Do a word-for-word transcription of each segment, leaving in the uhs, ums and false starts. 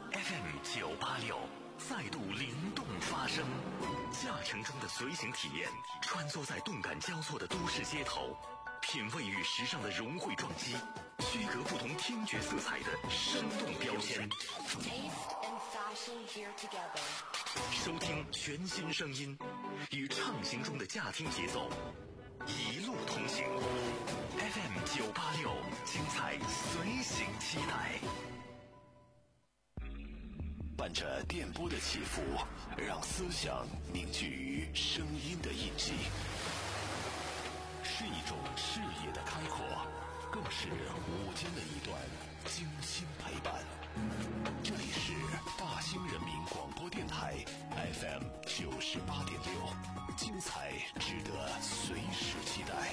F M 九八六再度灵动发声，驾乘中的随行体验，穿梭在动感交错的都市街头，品味与时尚的融汇撞击，区隔不同听觉色彩的生动标签。收听全新声音，与畅行中的驾听节奏，一路同行。F M 九八六，精彩随行期待。 伴着电波的起伏，让思想凝聚于声音的印记，是一种视野的开阔，更是午间的一段精心陪伴。这里是大兴人民广播电台 F M 九十八点六，精彩值得随时期待。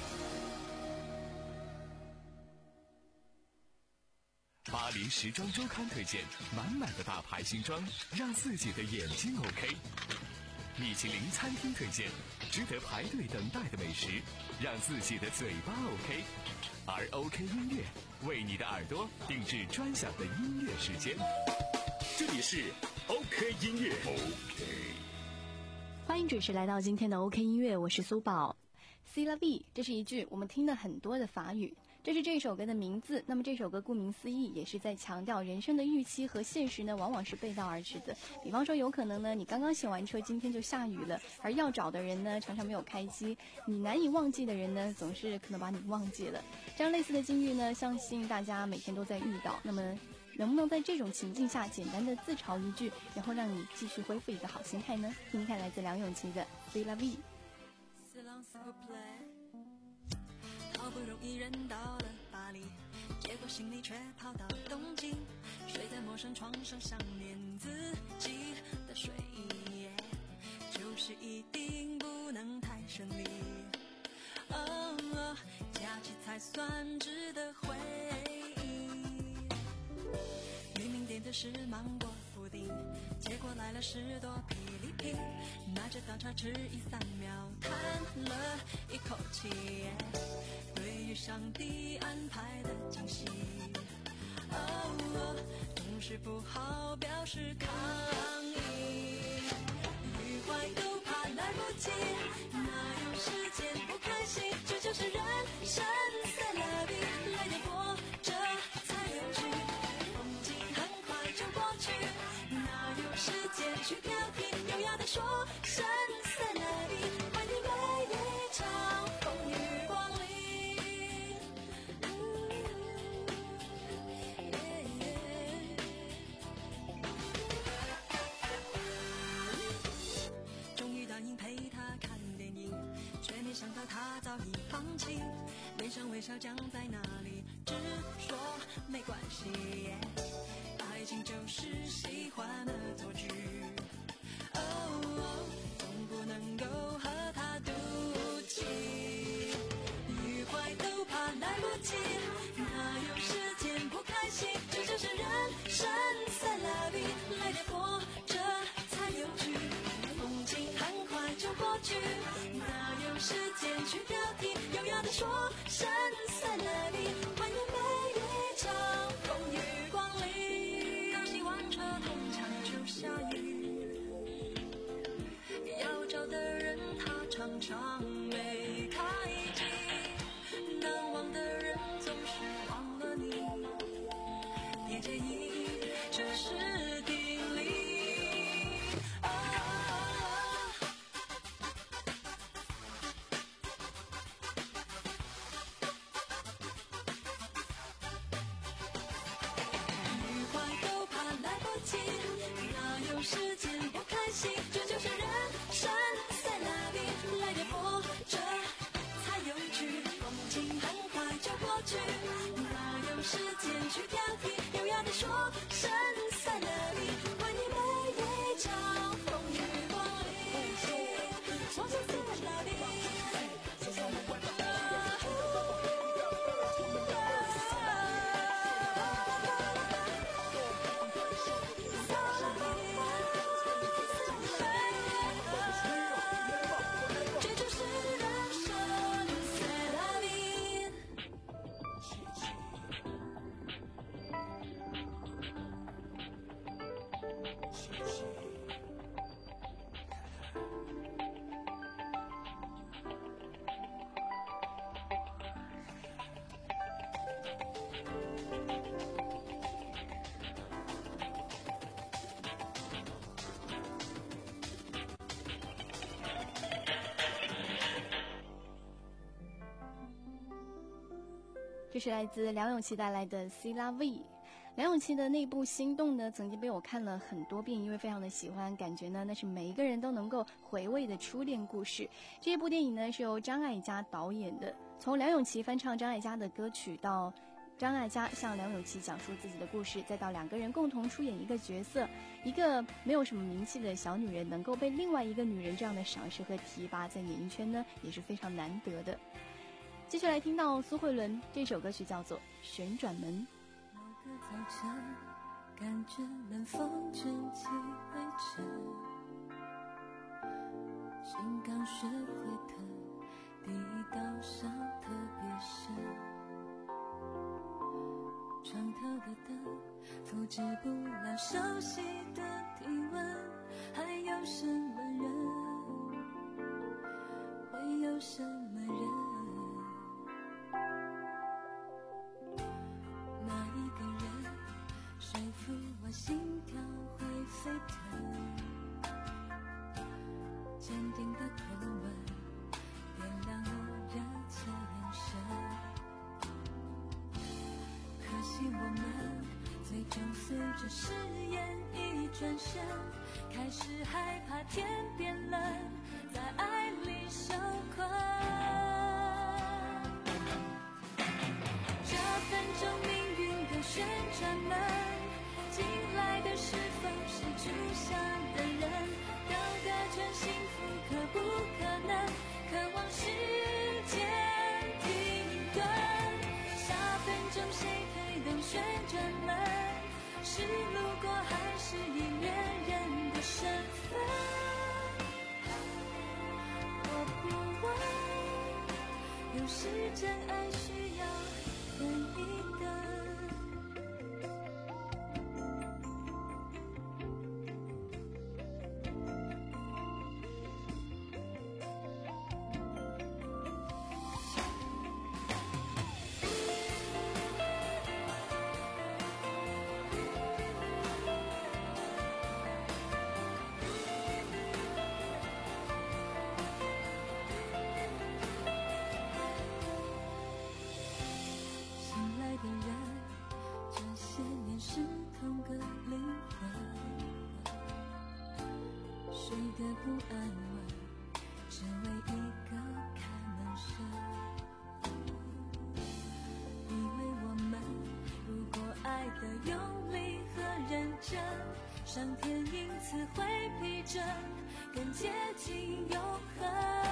巴黎时装周刊推荐满满的大牌新装，让自己的眼睛 OK。米其林餐厅推荐值得排队等待的美食，让自己的嘴巴 OK。而 OK 音乐为你的耳朵定制专享的音乐时间。这里是 OK 音乐 OK。 欢迎准时来到今天的 OK 音乐，我是苏宝。C'est la vie， 这是一句我们听了很多的法语，这是这首歌的名字。那么这首歌顾名思义也是在强调人生的预期和现实呢往往是背道而驰的。比方说有可能呢你刚刚洗完车，今天就下雨了，而要找的人呢常常没有开机，你难以忘记的人呢总是可能把你忘记了。这样类似的境遇呢相信大家每天都在遇到。那么能不能在这种情境下简单的自嘲一句，然后让你继续恢复一个好心态呢？听听看来自梁咏琪的 C'est la vie。 好不容易人到了巴黎，结果行李却跑到东京，睡在陌生床上，想念自己的睡意，就是一定不能太顺利。哦，假期才算值得回忆。明明点的是芒果布丁，结果来了十多霹雳皮，拿着刀叉迟疑三秒，叹了一口气。对于上帝安排的惊喜，哦，总是不好表示抗议，愉快都怕来不及，哪有时间不开心？这就是人生，C'est la vie，来点活着才有趣，风景很快就过去，哪有时间去挑剔？优雅地说声C'est la vie，欢迎每一场风雨光临。没想到他早已放弃，脸上微笑僵在那里，只说没关系，爱情就是喜欢的错觉，哦，总不能够和他赌气，愉快都怕来不及，哪有时间不开心？这就是人生，C'est la vie，来点活着才有趣，风景很快就过去，哪有时间去挑剔？优雅地说声C'est la vie，欢迎每一场风雨光临。刚洗完车，通常就下雨，要找的人他常常没开机，难忘的人总是忘了你，别介意，这是定理。这就是人生，C'est la vie，来点活着才有趣，风景很快就过去，哪有时间去挑剔？优雅地说声C'est la vie。 这是来自梁咏琪带来的 C La V。 梁咏琪的那部《心动》呢，曾经被我看了很多遍，因为非常的喜欢，感觉呢那是每一个人都能够回味的初恋故事。这部电影呢是由张艾嘉导演的，从梁咏琪翻唱张艾嘉的歌曲，到张艾嘉向梁咏琪讲述自己的故事，再到两个人共同出演一个角色，一个没有什么名气的小女人能够被另外一个女人这样的赏识和提拔，在演艺圈呢也是非常难得的。接下来听到苏慧伦这首歌曲叫做《旋转门》。 某个早晨，感觉冷风卷起灰尘，心刚学会疼，第一道伤特别深，床头的灯复制不了熟悉的体温，还有什么人，会有什么人，那一个人说服我心跳会沸腾，坚定的口吻点亮我热切眼神，可惜我们最终随着誓言一转身，开始害怕天变冷，在爱里受困。这分钟命运的旋转门，进来的是否是住下的人？要个全幸福可不可能？渴望时间停顿，下分钟谁推动旋转门？是路过还是已恋人的身份？我不问，有时真爱需要等一等。睡得不安稳，只为一个开门声。以为我们如果爱得用力和认真，上天因此会批准，更接近永恒。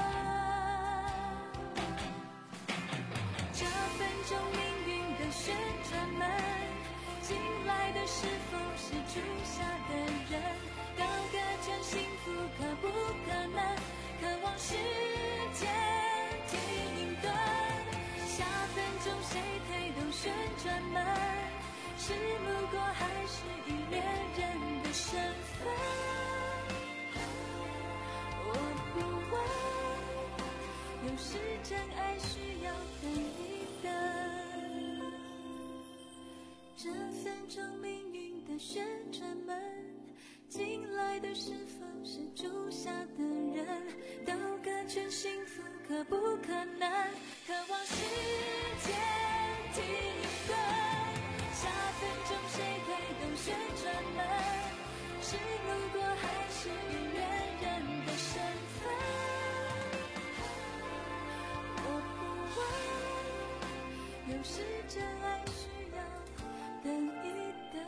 这分钟命运的旋转门，进来的是否是住下的人？要个全幸福可不可能？渴望时间停顿，下分钟谁推动旋转门？是路过还是已恋人的身份？我不问，有时真爱需要等一等。这分钟命运的旋转门，进来的是否是住下的人？都个全幸福可不可能？渴望时间停顿，下分钟谁推动旋转门？是路过还是已恋人的身份？我不问，有时真爱需要等一等。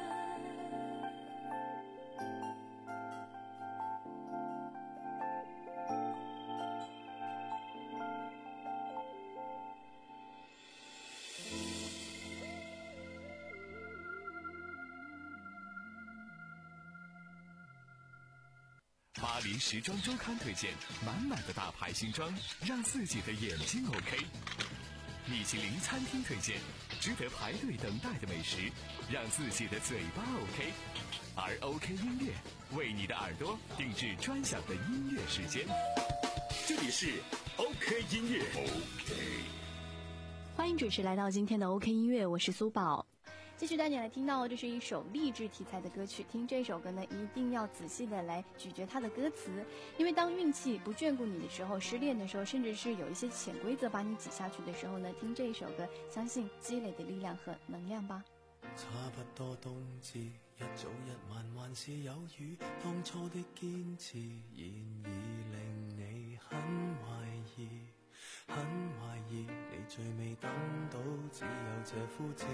巴黎时装周刊推荐满满的大牌新装，让自己的眼睛 OK。米其林餐厅推荐值得排队等待的美食，让自己的嘴巴 OK。而 OK 音乐为你的耳朵定制专享的音乐时间。 这里是 OK 音乐 OK。 欢迎准时来到今天的 OK 音乐，我是苏宝。 继续带你来听到，这是一首励志题材的歌曲。听这首歌呢，一定要仔细的来咀嚼它的歌词，因为当运气不眷顾你的时候，失恋的时候，甚至是有一些潜规则把你挤下去的时候呢，听这一首歌，相信积累的力量和能量吧。 差不多冬至，一早一晚還是有雨，當初的堅持，然而令你很懷疑，很懷疑，你最未等到，只有這枯枝。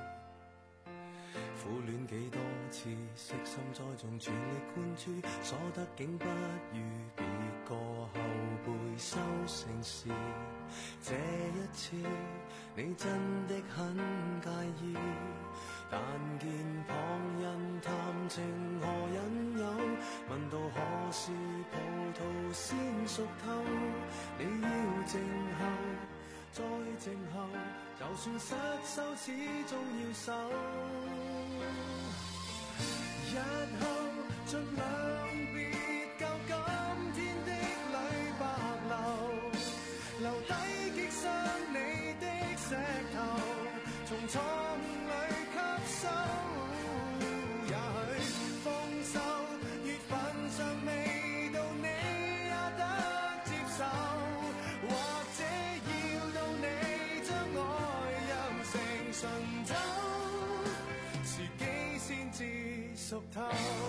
苦戀幾多次，悉心栽種，全力灌注，所得竟不如別個後輩收成時。這一次，你真的很介意，但見旁人談情何引誘，問到何時葡萄先熟透，你要靜候，再靜候，就算失手始終要守。日後盡量別夠今天的淚白流，留低擊傷你的石頭，從錯誤裏吸收。也許豐收月份尚未到，你也得接受，或者要到你將愛釀成醇酒，時機先至熟透。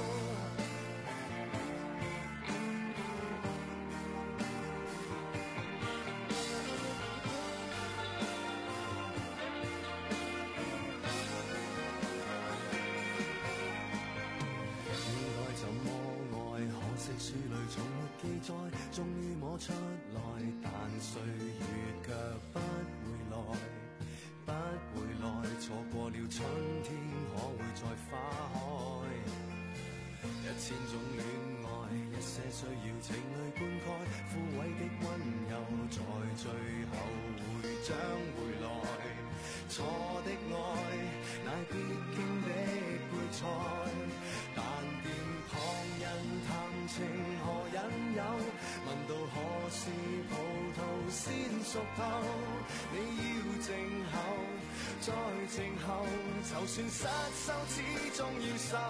書裏從沒記載，終於摸出來，但歲月卻不回來，不回來，錯過了春天，可會再花開？一千種戀愛，一些需要情淚灌溉，枯萎的溫柔，在最後會將回來。錯的愛，乃必經的配菜，但見旁人談情何引誘，問到何時葡萄先熟透，你要靜候，再靜候，就算失手始終要守。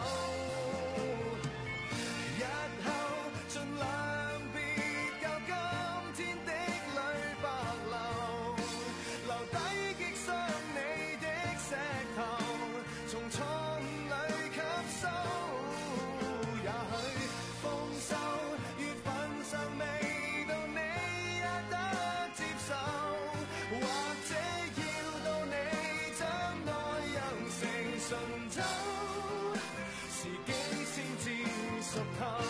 日後盡量別夠今天的淚白流，留低擊傷你的石頭，從錯誤裏吸收。也許豐收月份尚未到，你也得接受，或者要到你將愛釀成醇酒，時機先至熟透。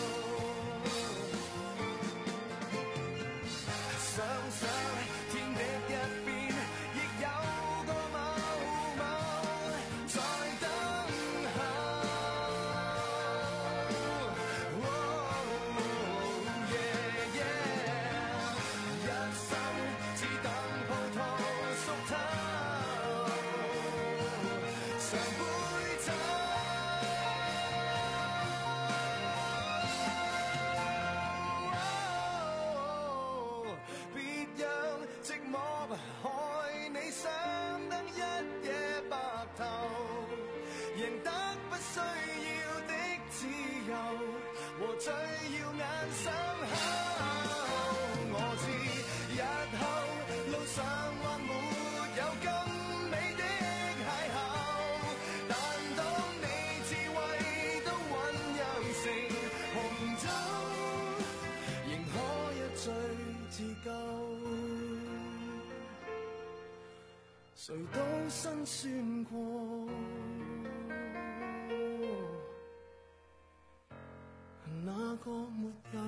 想想天的一邊，亦有個某某在等候。Oh, yeah, yeah. 一生只等葡萄熟透，常杯酒。別讓寂寞害你想得一夜白頭，贏得不需要的自由和最耀眼傷口。我知日後路上或沒有更美的邂逅，但當你智慧都醞釀成紅酒，仍可一醉自救。誰都辛酸過，哪個沒有？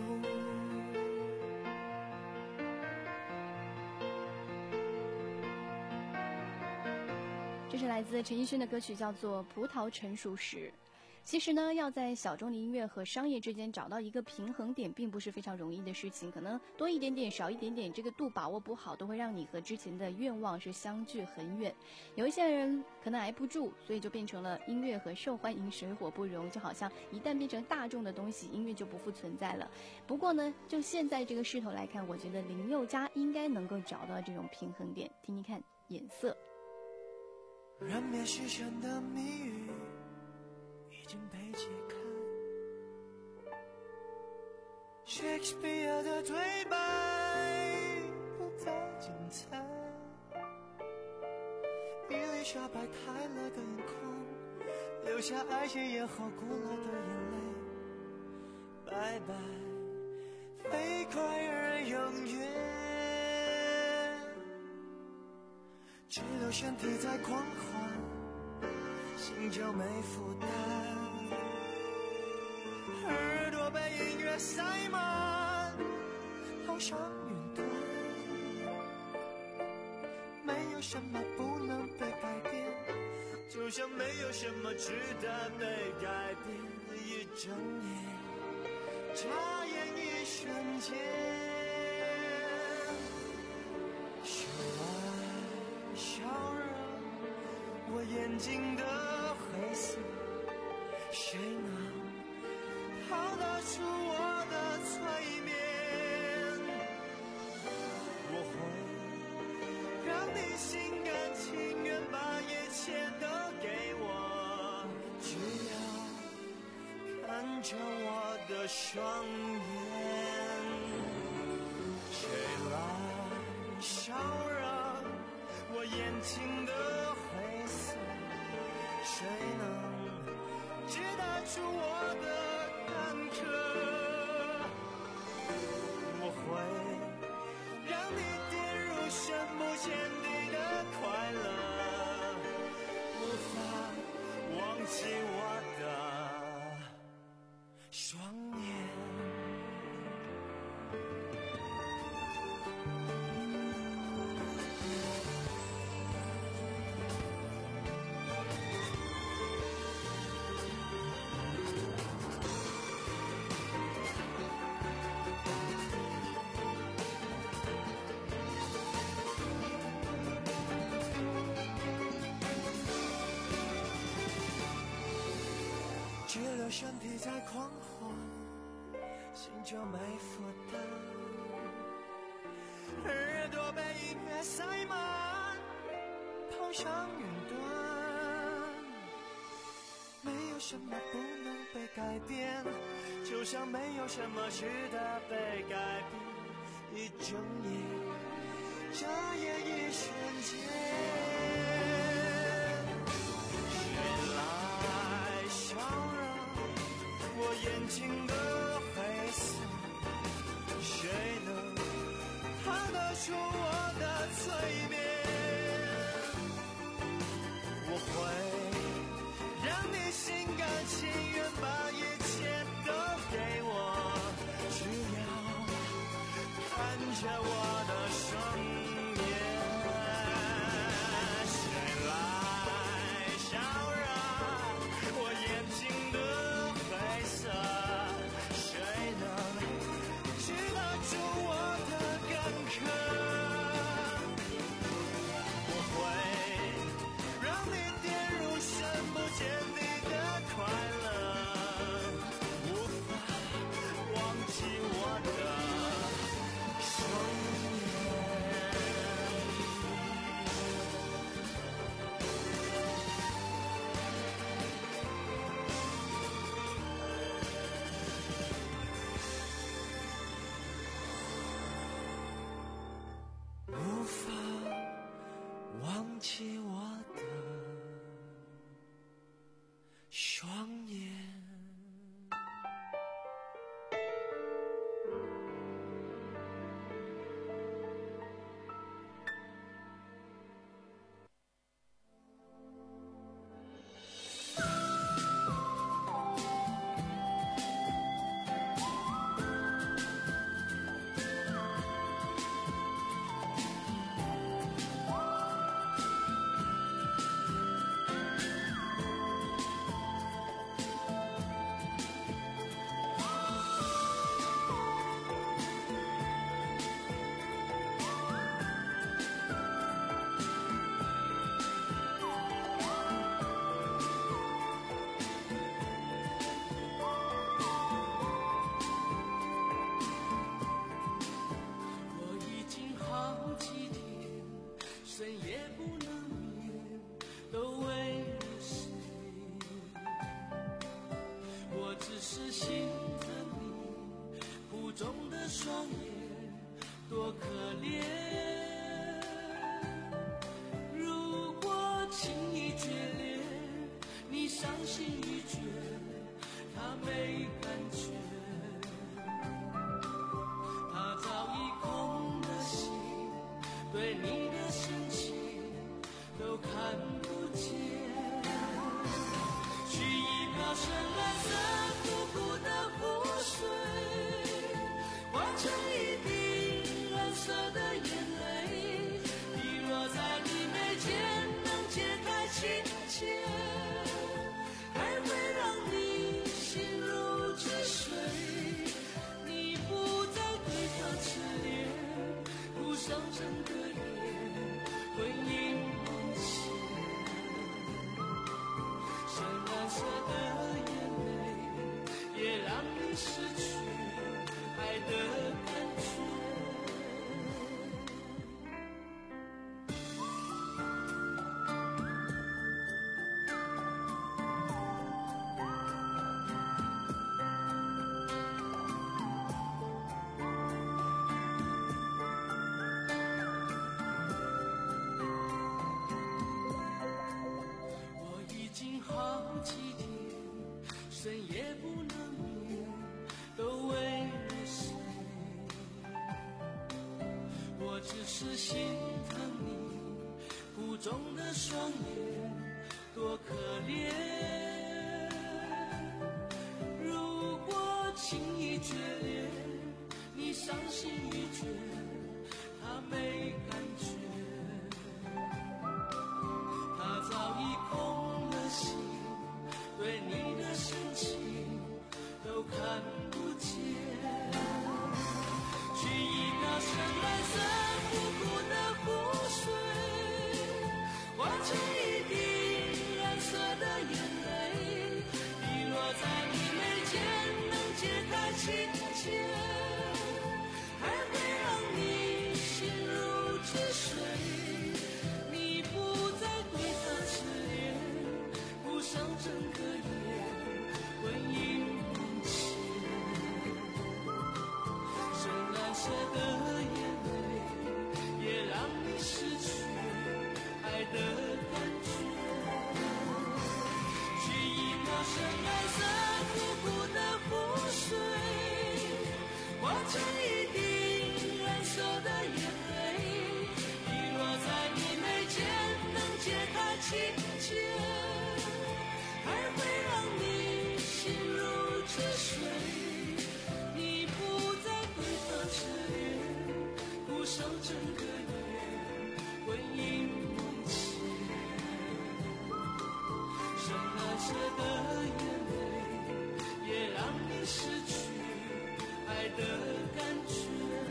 这是来自陈奕迅的歌曲，叫做《葡萄成熟时》。其实呢，要在小众的音乐和商业之间找到一个平衡点，并不是非常容易的事情。可能多一点点，少一点点，这个度把握不好，都会让你和之前的愿望是相距很远。有一些人可能挨不住，所以就变成了音乐和受欢迎水火不容，就好像一旦变成大众的东西，音乐就不复存在了。不过呢，就现在这个势头来看，我觉得林宥嘉应该能够找到这种平衡点。听听看，颜色。 人面狮身的谜语已经被解开， Shakespeare 的对白不再精彩，伊丽莎白泰勒的眼眶留下爱情也好古老的眼泪，拜拜飞快而永远，只留身体在狂欢，心就没负担，耳朵被音乐塞满，好像云端，没有什么不能被改变，就像没有什么值得被改变，一睁眼眨眼一瞬间，谁来消融我眼睛的灰色，谁能逃得出我的催眠，我会让你心甘情愿把一切都给我，只要看着我的双眼，谁来烧热我眼睛的灰色，谁能知得出我的坎坷，我会让你跌入深不见底的快乐，无法忘记我的双眼。只留身体在狂欢，心就没负担，耳朵被音乐塞满，跑上云端，没有什么不能被改变，就像没有什么值得被改变，一睁眼眨眼一瞬间，我眼睛的灰色，谁能逃得出我的催眠，我会让你心甘情愿把一切都给我，只要看着我的双眼，谁来烧热我眼睛的灰色，谁能知得出我的干渴，我会让你跌入深不见底的快乐，无法忘记我的双眼。 是心疼你苦肿的双眼多可怜，如果轻易决裂，你伤心欲绝，他没感觉，他早已空了心，对你的深情都看不见，取一瓢深蓝色苦苦的湖水，换成一滴蓝色的眼泪，滴落在你眉间，能解开情结，还会让你心如止水，你不再对他痴恋，铺上整个夜，婚姻梦前，深蓝色的眼泪也让你失去爱的感觉。我已经好几天深夜不能眠，都为了谁？我只是心疼你苦肿的双眼多可怜，如果轻易决裂，你伤心欲绝，他没感觉，他早已空了心，对你的深情都看不见，取一瓢深蓝色苦苦的湖水，换成一滴蓝色的眼泪，滴落在你眉间，能解开情结，还会让你心如止水，你不再对他痴恋，铺上整个夜，婚姻梦前，深蓝色的眼泪也让你失去爱的感觉，取一瓢深蓝色苦苦的湖水，换成一滴蓝色的眼泪，滴落在你眉间，能解开情结，还会让你心如止水，你不再对他痴恋，铺上整个夜，婚姻梦前，深蓝色的眼泪也让你失去爱的感觉。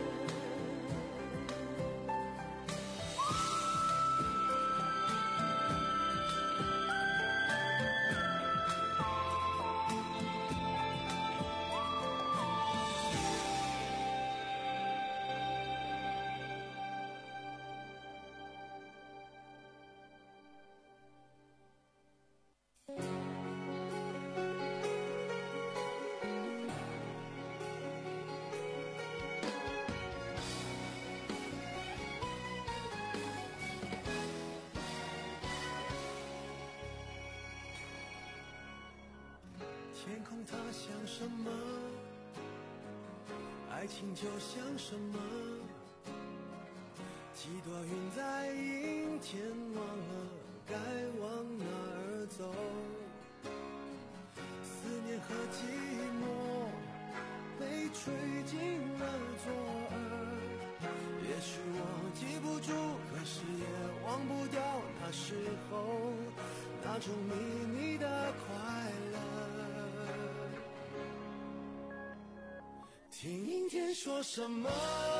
天空它像什么？爱情就像什么？几朵云在阴天，忘了该往哪儿走。思念和寂寞被吹进了左耳，也许我记不住，可是也忘不掉那时候那种秘密的快乐。听阴天说什么，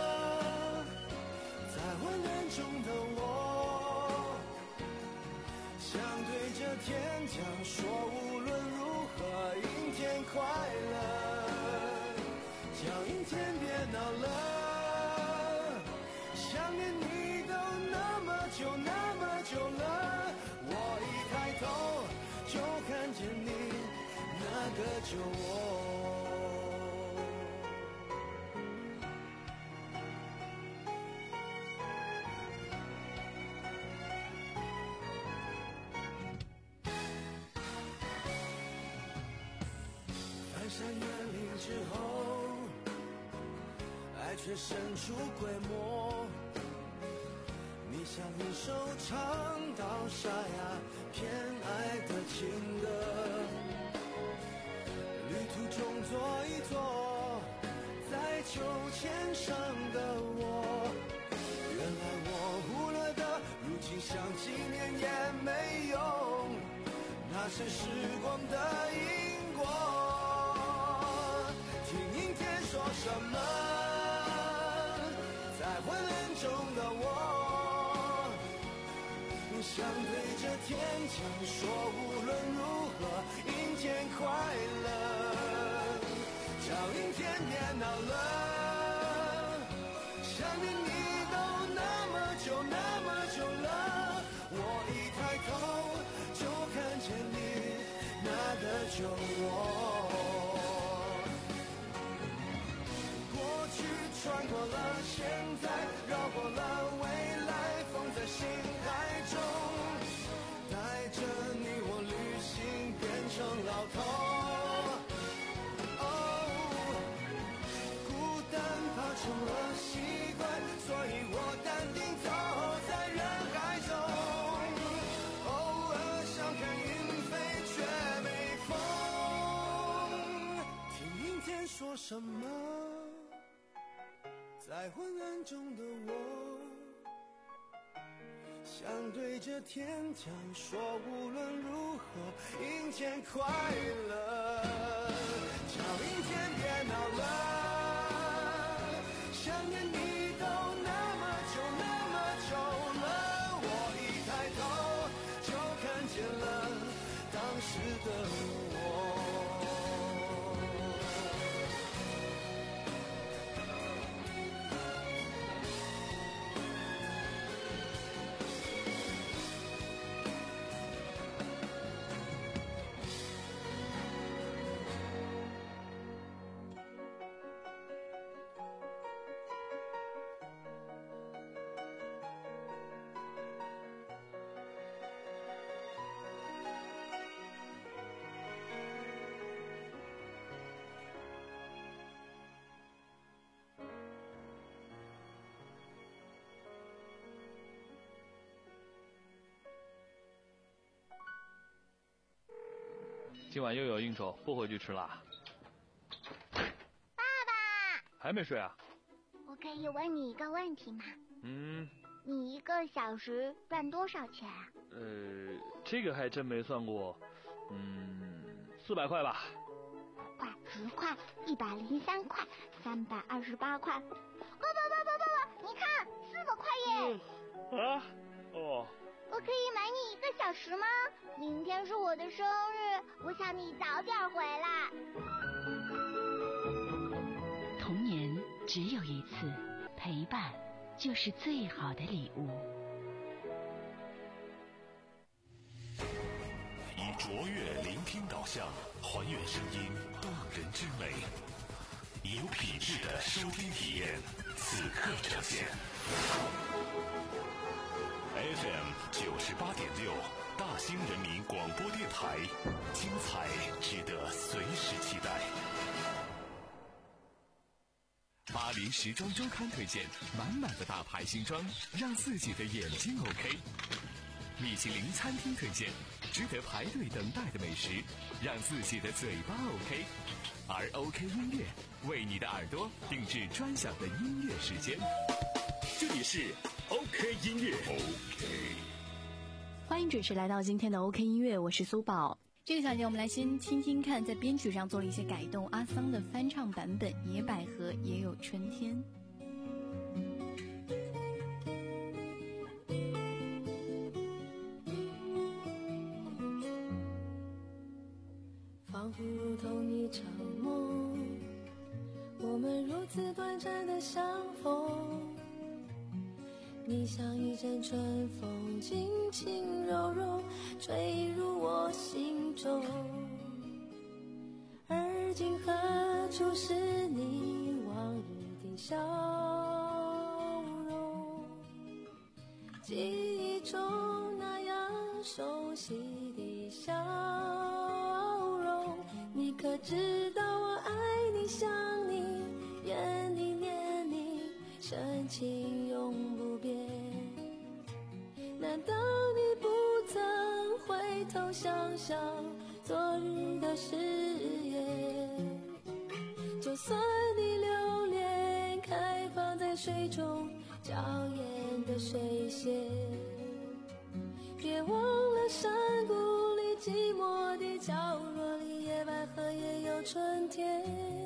在混乱中的我，想对着天讲说，无论如何阴天快乐，叫阴天别闹了，想念你都那么久那么久了，我一抬头就看见你那个酒窝。 山远离之后，爱却生出规模。你像一首唱到沙哑偏爱的情歌，旅途中坐一坐，在秋千上的我，原来我忽略的，如今想纪念也没用，那是时光的因果。听阴天说什么，在昏暗中的我，想对着天讲说，无论如何阴天快乐。叫阴天别闹了，想念你都那么久那么久了，我一抬头就看见你那个旧我。过去穿过了，现在绕过了，未来放在心海中，带着你我旅行变成老头。哦，孤单怕成了习惯，所以我淡定走在人海中，偶尔想看云飞却没风。听阴天说什么，在昏暗中的我，想对着天讲说，无论如何阴天快乐。叫阴天别闹了，想念你都那么久那么久了，我一抬头就看见了当时的我。 今晚又有应酬，不回去吃啦。 爸爸， 还没睡啊？ 我可以问你一个问题吗？ 嗯。 你一个小时赚多少钱啊？ 呃，这个还真没算过。嗯，四百块吧。 五块、十块、一百零三块、三百二十八块。爸爸爸爸爸爸，你看，四百块耶！ 嗯、啊？哦。 我可以买你一个小时吗？明天是我的生日，我想你早点回来。 童年只有一次，陪伴就是最好的礼物。 以卓越聆听导向，还原声音动人之美，以有品质的收听体验，此刻呈现。F M 九十八点六，大兴人民广播电台，精彩值得随时期待。 巴黎时装周刊推荐，满满的大牌新装，让自己的眼睛 OK。米其林餐厅推荐，值得排队等待的美食，让自己的嘴巴 OK。而 OK 音乐为你的耳朵定制专享的音乐时间。这里是 OK 音乐 OK。 欢迎准时来到今天的 OK 音乐，我是苏宝。这个小节我们来先听听看，在编曲上做了一些改动，阿桑的翻唱版本《野百合也有春天》。 仿佛如同一场梦，我们如此短暂的相逢。你像一阵春风，轻轻柔柔吹入我心中。而今何处是你往日的笑容？记忆中那样熟悉的笑容，你可知道我情永不变。难道你不曾回头想想昨日的誓言？就算你留恋开放在水中娇艳的水仙，别忘了山谷里寂寞的角落里，野百合也有春天。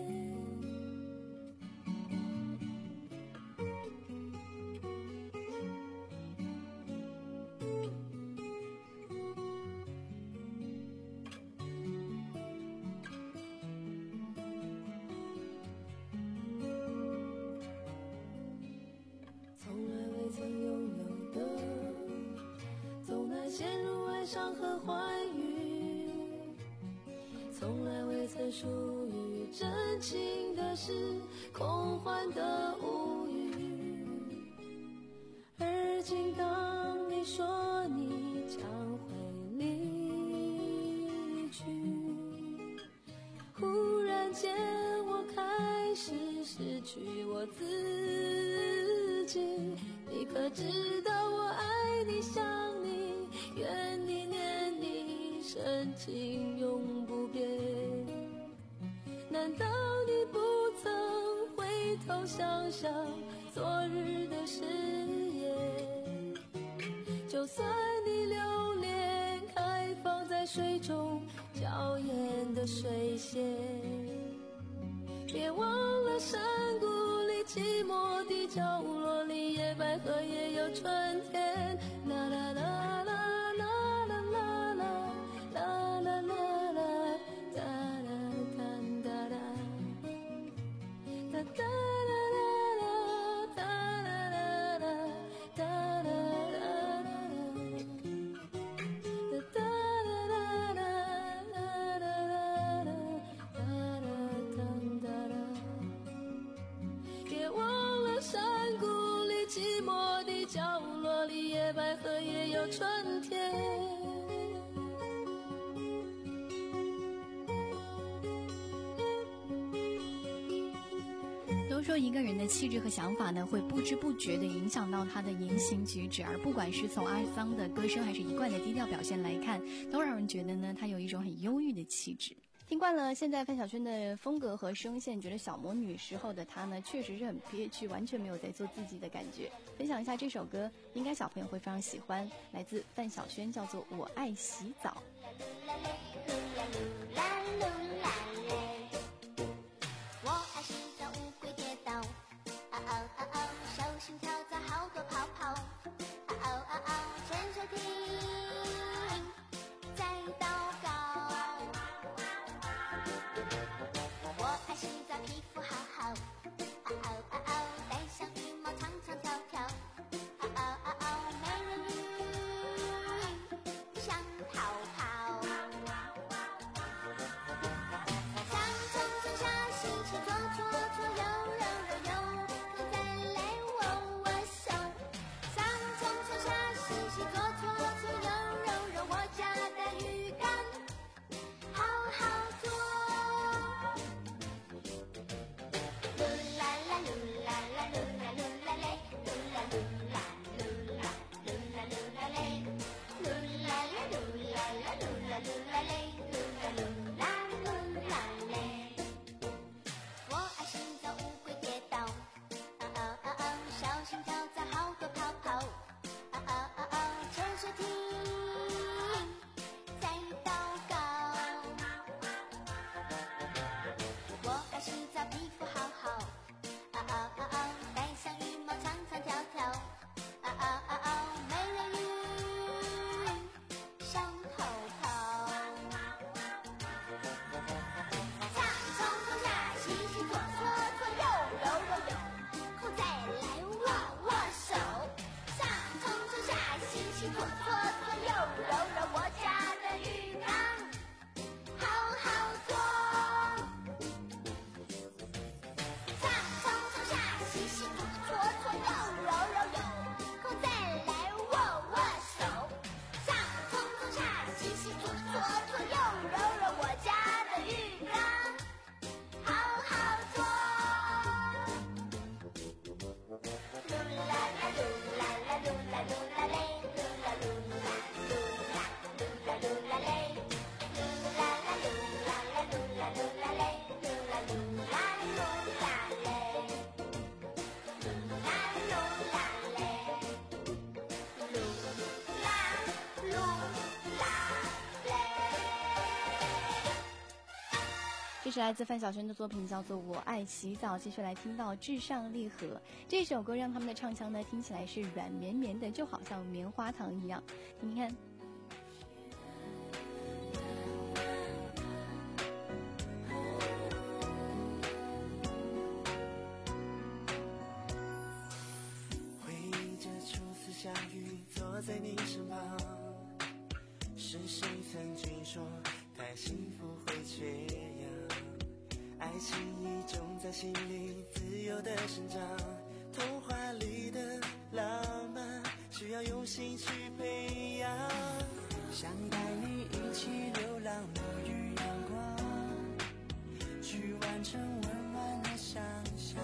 陷入哀伤和欢愉，从来未曾属于真情的事，空幻的无语。而今当你说你将会离去，忽然间我开始失去我自己。你可知道我爱你想你，愿你念你，深情永不变。难道你不曾回头想想昨日的誓言？就算你留恋开放在水中娇艳的水仙，别忘了山谷里寂寞的角落里，野百合也有春天。啦啦啦啦寂寞的角落里，野百合也有春天。 都说一个人的气质和想法呢，会不知不觉地影响到他的言行举止，而不管是从阿桑的歌声还是一贯的低调表现来看，都让人觉得呢，他有一种很忧郁的气质。听惯了现在范晓萱的风格和声线，觉得小魔女时候的她呢，确实是很憋屈，完全没有在做自己的感觉。分享一下这首歌，应该小朋友会非常喜欢，来自范晓萱，叫做《我爱洗澡》。 我爱洗澡，乌龟跌倒，啊哦啊哦，手心跳蚤好多泡泡，啊哦啊哦，潜水艇在祷告。我爱洗澡，皮肤好好，啊哦啊哦，带上羽毛长长条条，啊哦啊哦，美人鱼想逃跑。 这是来自范晓萱的作品，叫做《我爱洗澡》。继续来听到《至上励合》这首歌，让他们的唱腔呢听起来是软绵绵的，就好像棉花糖一样。听听看。 回忆着初次相遇，坐在你身旁，是谁曾经说太幸福会缺氧？爱情已种在心里，自由的生长。童话里的浪漫，需要用心去培养。想带你一起流浪，沐浴阳光，去完成温暖的想象。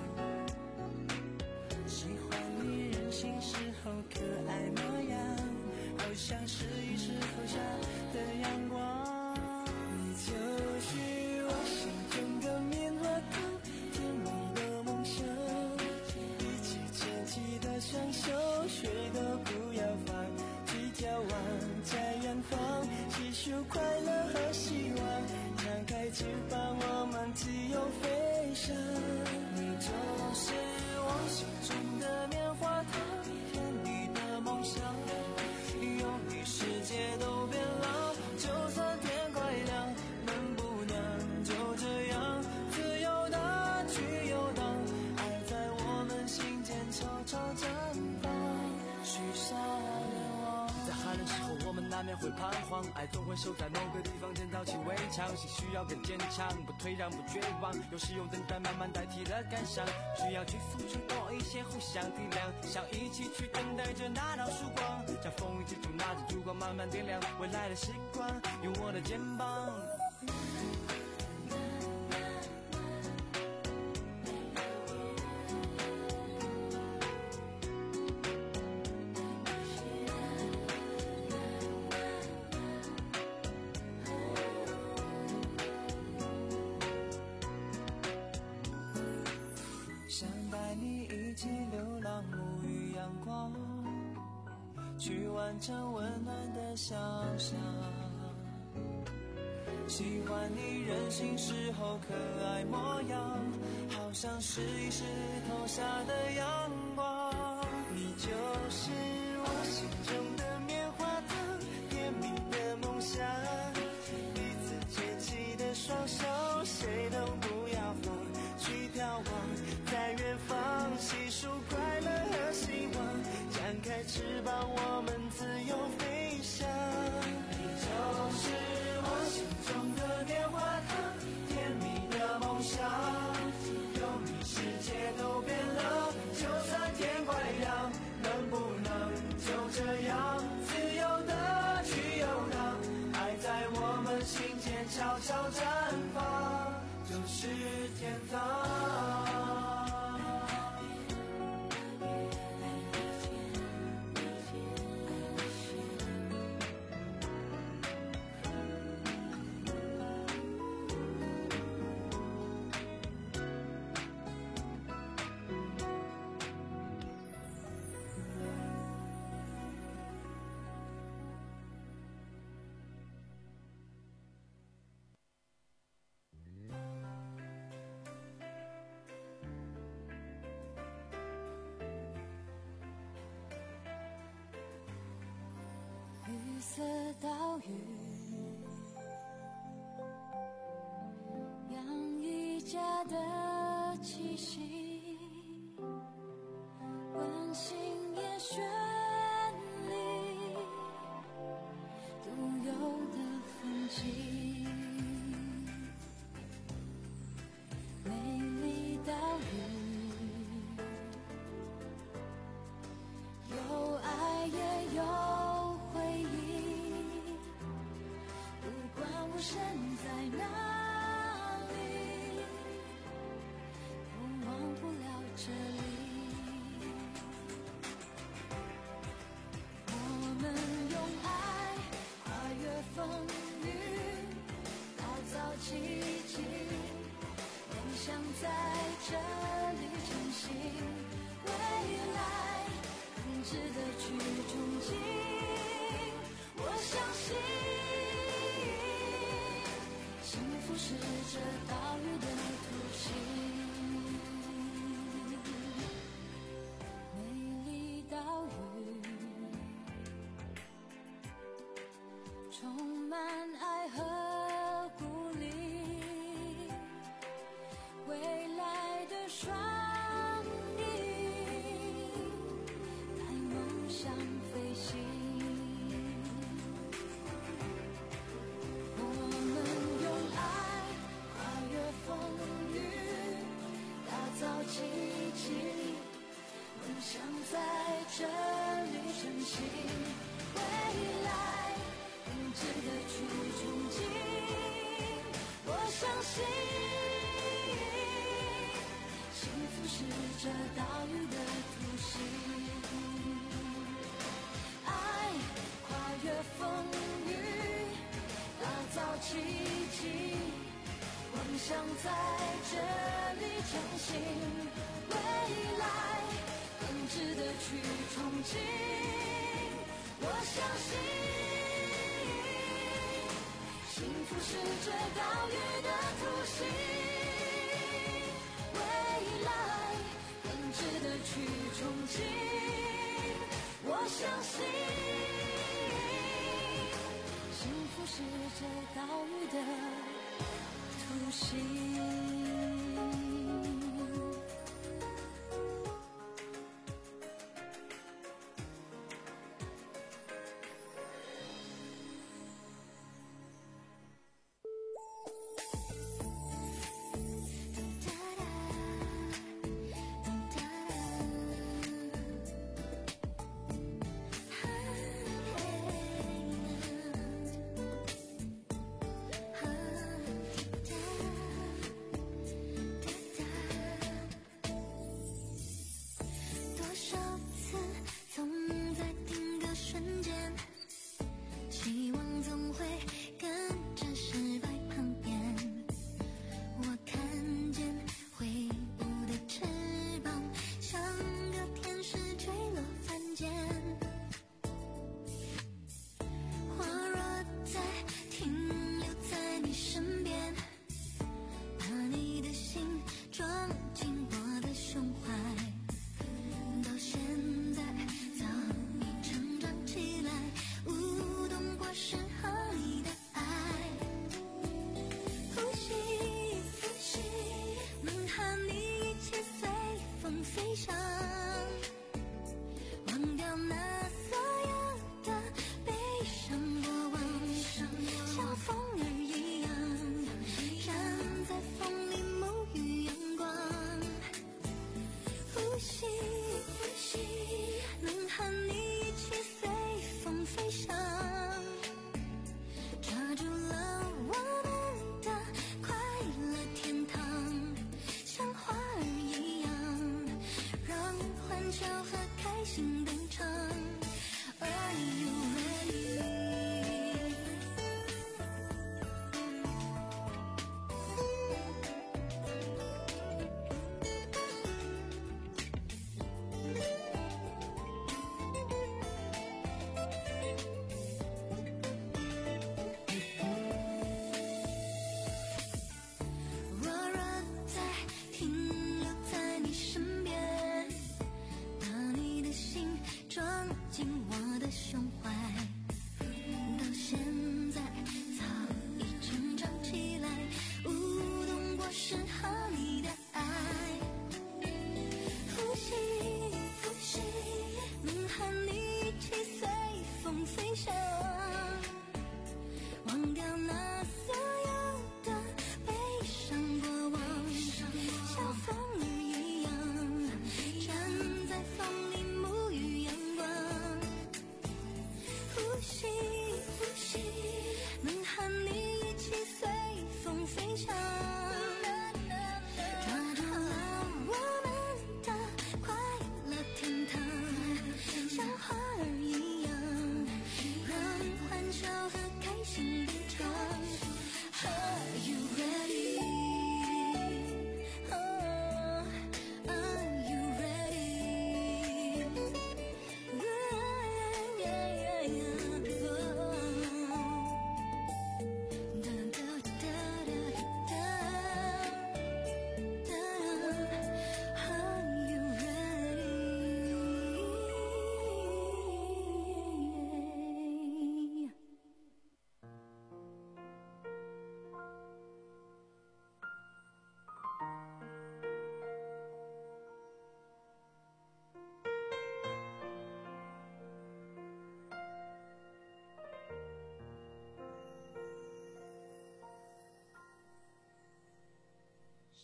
喜欢你任性时候可爱模样，好像是雨时候下的阳光。你就是我心中的棉花糖，甜蜜的梦想，一起牵起的双手，谁都不要放，去眺望在远方，细数快乐和希望，张开翅膀我们自由飞翔。你就是我心中的棉花糖，甜蜜的梦想，有你世界都变了，就算天快亮，能不能就这样自由的去游荡？爱在我们心间悄悄绽放，许下愿望。 在寒冷时候我们难免会彷徨，爱总会守在某个地方建造起围墙，心需要更坚强，不退让不绝望，有时用等待慢慢代替了感伤，需要去付出多一些，互相体谅，想一起去等待着那道曙光，在风雨之中拿着烛光慢慢点亮未来的时光，用我的肩膀。 想带你一起流浪，沐浴阳光，去完成温暖的想象。喜欢你任性时候可爱模样，好像是一石头下的阳光。你就是我心中的棉花糖，甜蜜的梦想，彼此牵起的双手，谁都不要放，去眺望在远方，细数快乐和希望，张开翅膀我们自由飞翔。你就是我心中的棉花糖，甜蜜的梦想，有你世界都变了，就算天快亮，能不能就这样自由的去游荡？爱在我们心间悄悄绽放，就是天堂。 绿色岛屿，洋溢家的气息，温馨也绚丽，独有的风景，美丽岛屿，有爱也有身在哪里，都忘不了这里。我们用爱跨越风雨，打造奇迹，梦想在这里成型，未来更值得去憧憬。我相信幸福浮是这岛屿的图形。美丽岛屿，充满爱和鼓励，未来的双翼带梦想飞行。我们用爱跨越风雨，打造奇迹，梦想在这里成型。未来更值得去憧憬，我相信幸福是这岛屿的图形。爱跨越风雨，打造奇迹，梦想在这里成型。未来更值得去憧憬，我相信幸福是这岛屿的图形。未来更值得去憧憬，我相信幸福是这岛屿的图形。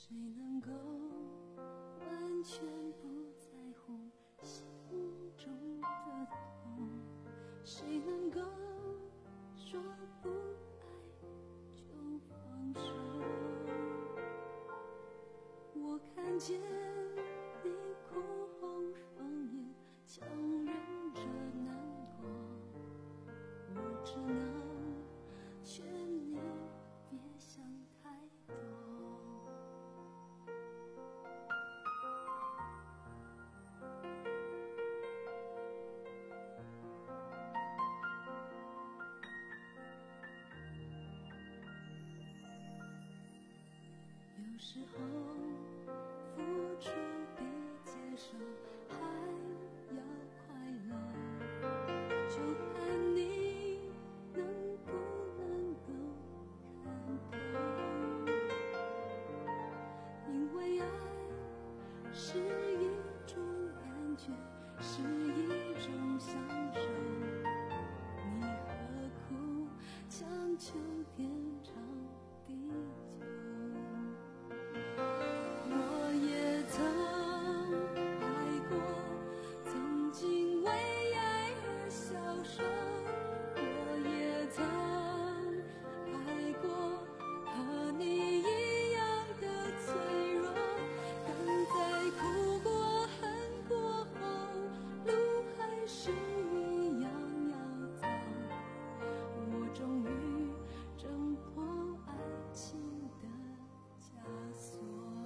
谁能够完全不在乎心中的痛？谁能够说不爱就放手？我看见你哭红双眼，强忍着难过，我只能劝你别想太多。有时候付出比接受还要快乐，就看你能不能够看透。因为爱是一种感觉，是一种享受，你何苦强求天长地久？我也曾爱过，曾经为爱而消瘦，我也曾爱过，和你一样的脆弱，但在哭过恨过后，路还是一样要走，我终于挣脱爱情的枷锁。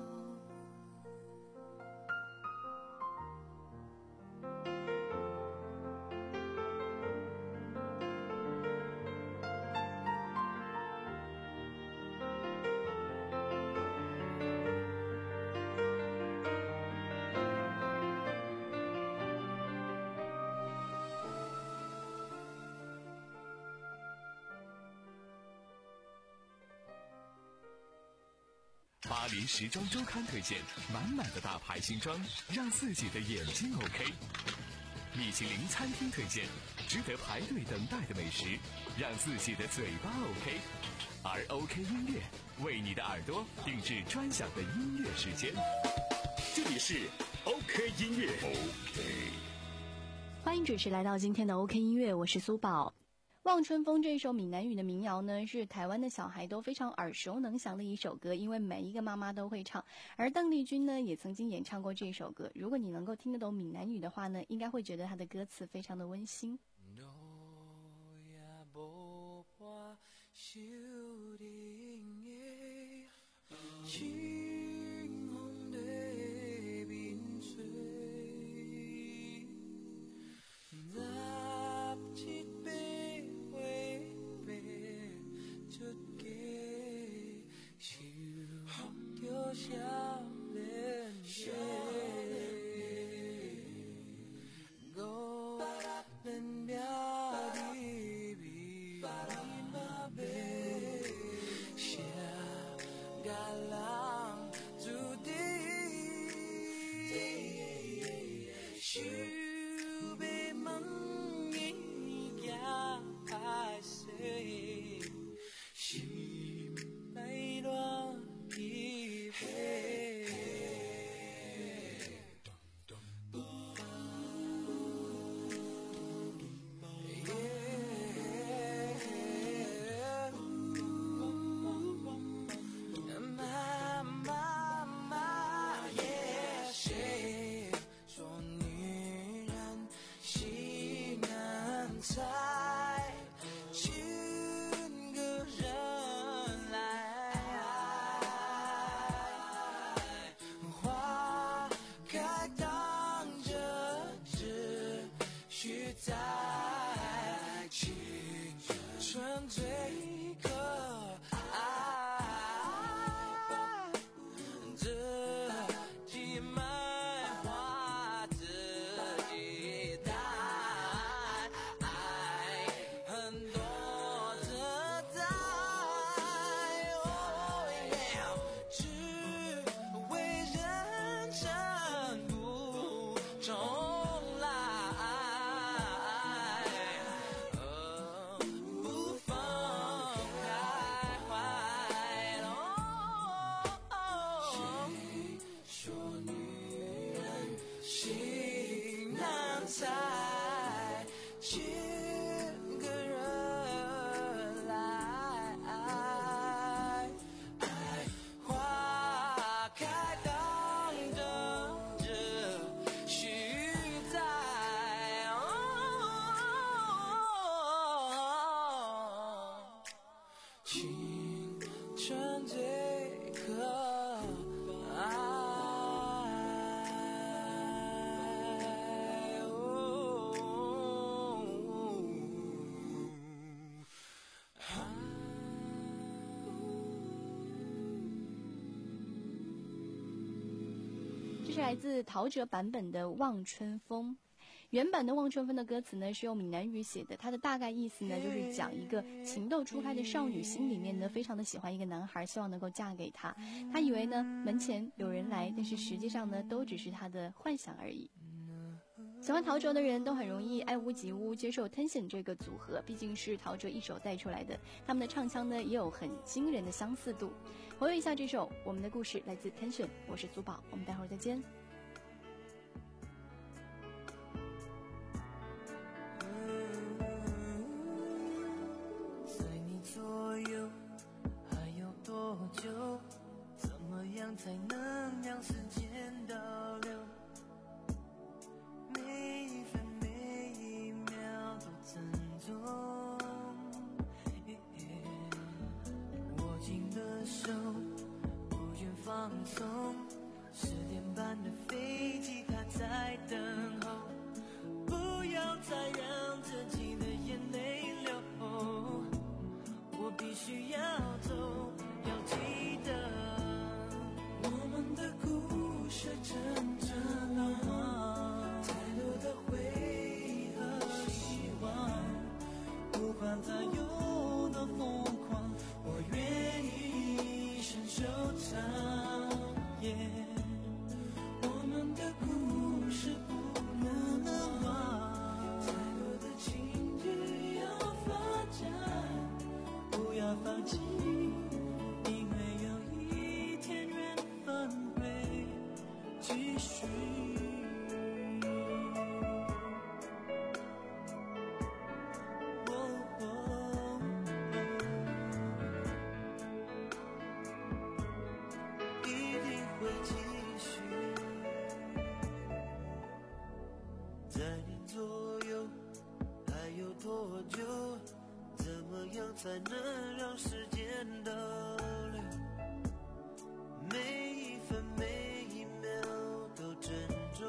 巴黎时装周刊推荐满满的大牌新装，让自己的眼睛 OK。米其林餐厅推荐值得排队等待的美食，让自己的嘴巴 OK。而 OK 音乐为你的耳朵定制专享的音乐时间。 这里是 OK 音乐 OK。 欢迎准时来到今天的 OK 音乐，我是苏宝。望春风这首闽南语的民谣呢，是台湾的小孩都非常耳熟能详的一首歌，因为每一个妈妈都会唱。而邓丽君呢，也曾经演唱过这首歌。如果你能够听得懂闽南语的话呢，应该会觉得它的歌词非常的温馨。 少年节，我能秒你比你马背，下嘎啦。 是来自陶喆版本的《望春风》。原版的《望春风》的歌词呢是用闽南语写的，它的大概意思呢就是讲一个情窦初开的少女心里面呢非常的喜欢一个男孩，希望能够嫁给他。她以为呢门前有人来，但是实际上呢都只是她的幻想而已。喜欢陶喆的人都很容易爱屋及乌，接受 Tension 这个组合，毕竟是陶喆一手带出来的，他们的唱腔呢也有很惊人的相似度。回味一下这首《我们的故事》，来自 Tension， 我是苏宝，我们待会儿再见。 在你左右还有多久？怎么样才能让时间倒流？每一分每一秒都珍重，握紧的手不愿放松，十点半的飞机它在等候，不要再让自己的眼泪流，我必须要走，要记得我们的故事真正浪漫，太多的回忆和希望，不管再有多疯狂，我愿意一生收藏。Yeah， 我们的故事不能忘，太多的情绪要发展，不要放弃，因为有一天缘分会继续。才能让时间倒流，每一分每一秒都珍重。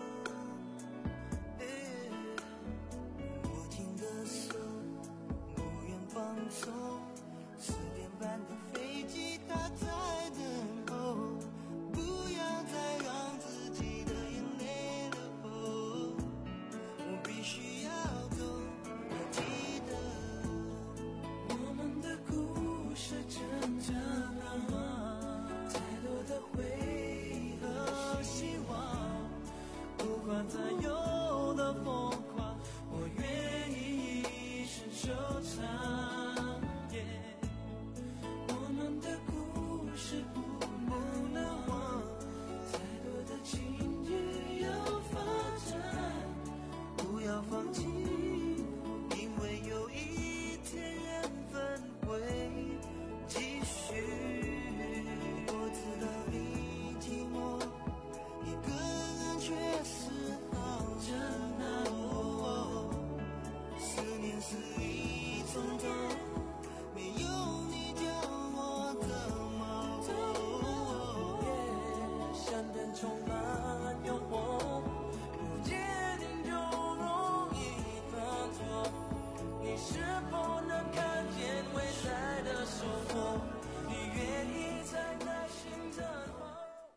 握紧的手不愿放松，十点半的飞机它在等候，不要再让自己的眼泪流，我必须要走，要记得我们的故事真正浪漫，太多的回忆和希望，不管再有多疯狂，我愿意一生收藏。Yeah， 我们的故事不能忘，太多的情绪要发展，不要放弃，因为有一天缘分会继续。我知道你寂寞，一个人却是好真难过，思念是一种痛，没有你叫我怎么走？想灯充满诱惑，不坚定就容易犯错，你是否能看见未来的收获？你愿意再耐心等候？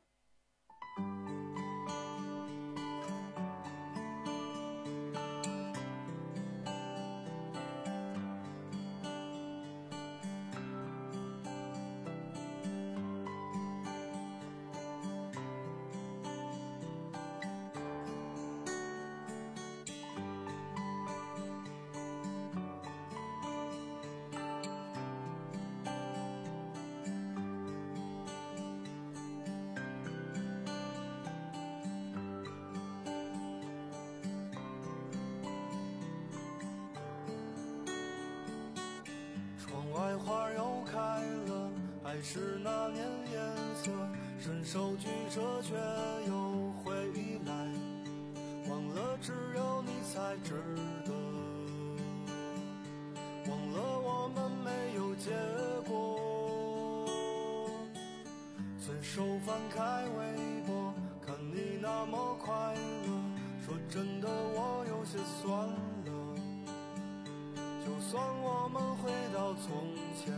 窗外花又开了，还是那年颜色，伸手举着却又回来，忘了只有你才知道，忘了我们没有结果。随手翻开微博，看你那么快乐，说真的我有些酸了，就算我们回到从前，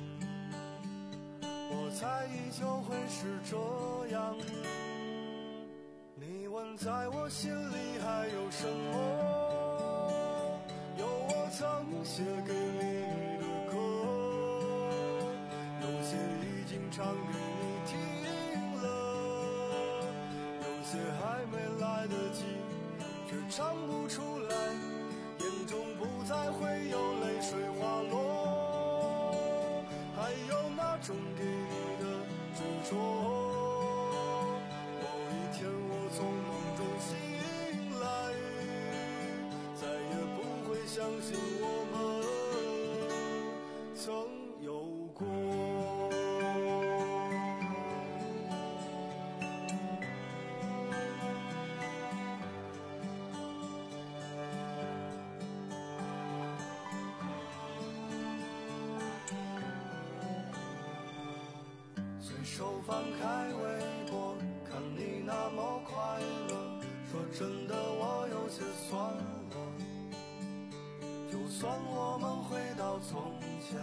我猜依旧会是这样。 问在我心里还有什么？有我曾写给你的歌，有些已经唱给你听了，有些还没来得及，却唱不出来，眼中不再会有泪水滑落，还有那种给你的执着。相信我们曾有过。随手翻开微博，看你那么快乐，说真的我有些酸了。就算我们回到从前，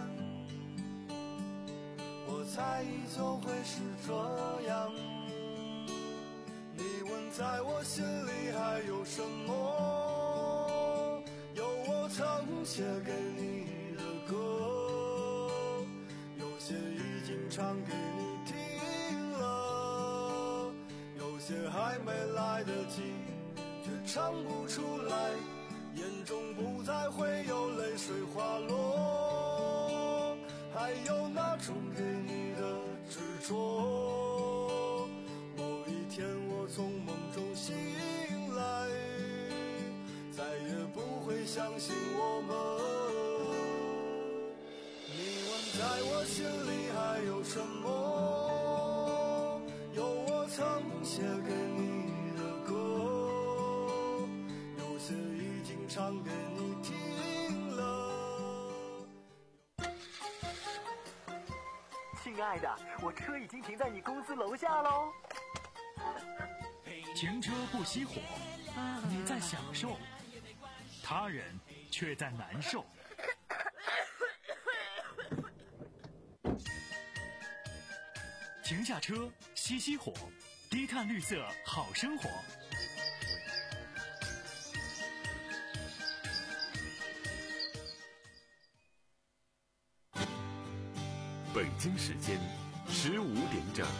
我猜依旧会是这样。你问在我心里还有什么？有我曾写给你的歌，有些已经唱给你听了，有些还没来得及，却唱不出来，眼中不再会有泪水滑落，还有那种给你的执着。某一天我从梦中醒来，再也不会相信我们。你问在我心里还有什么？有我曾写给你的歌，有些已经唱给你听了。 亲爱的，我车已经停在你公司楼下喽。 停车不熄火，你在享受，他人却在难受。停下车，熄熄火，低碳绿色好生活。 北京时间十五点整。